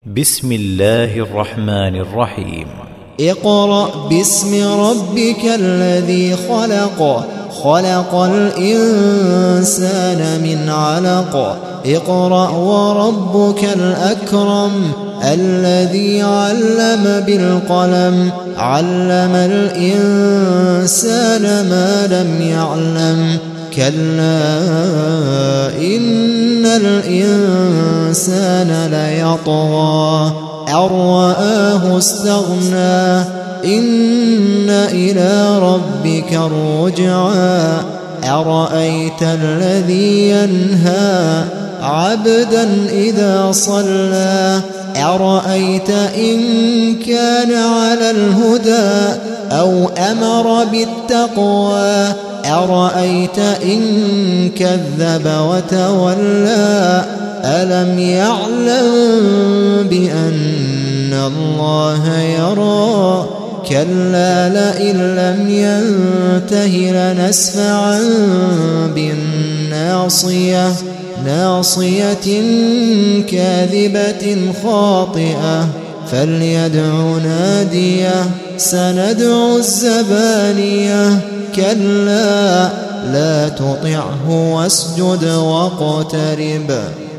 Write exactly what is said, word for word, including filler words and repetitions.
بسم الله الرحمن الرحيم. اقرأ باسم ربك الذي خلق خلق الإنسان من علق اقرأ وربك الأكرم الذي علم بالقلم علم الإنسان ما لم يعلم كلا إن الإنسان ليطغى أن رآه استغنى إن إلى ربك الرجعى أرأيت الذي ينهى عبدا إذا صلى أرأيت إن كان على الهدى أو أمر بالتقوى أرأيت إن كذب وتولى ألم يعلم بأن الله يرى كلا لئن لم ينته لنسفعا بالناصية ناصية كاذبة خاطئة فليدع ناديه سندع الزبانية كلا لا تطعه واسجد واقترب.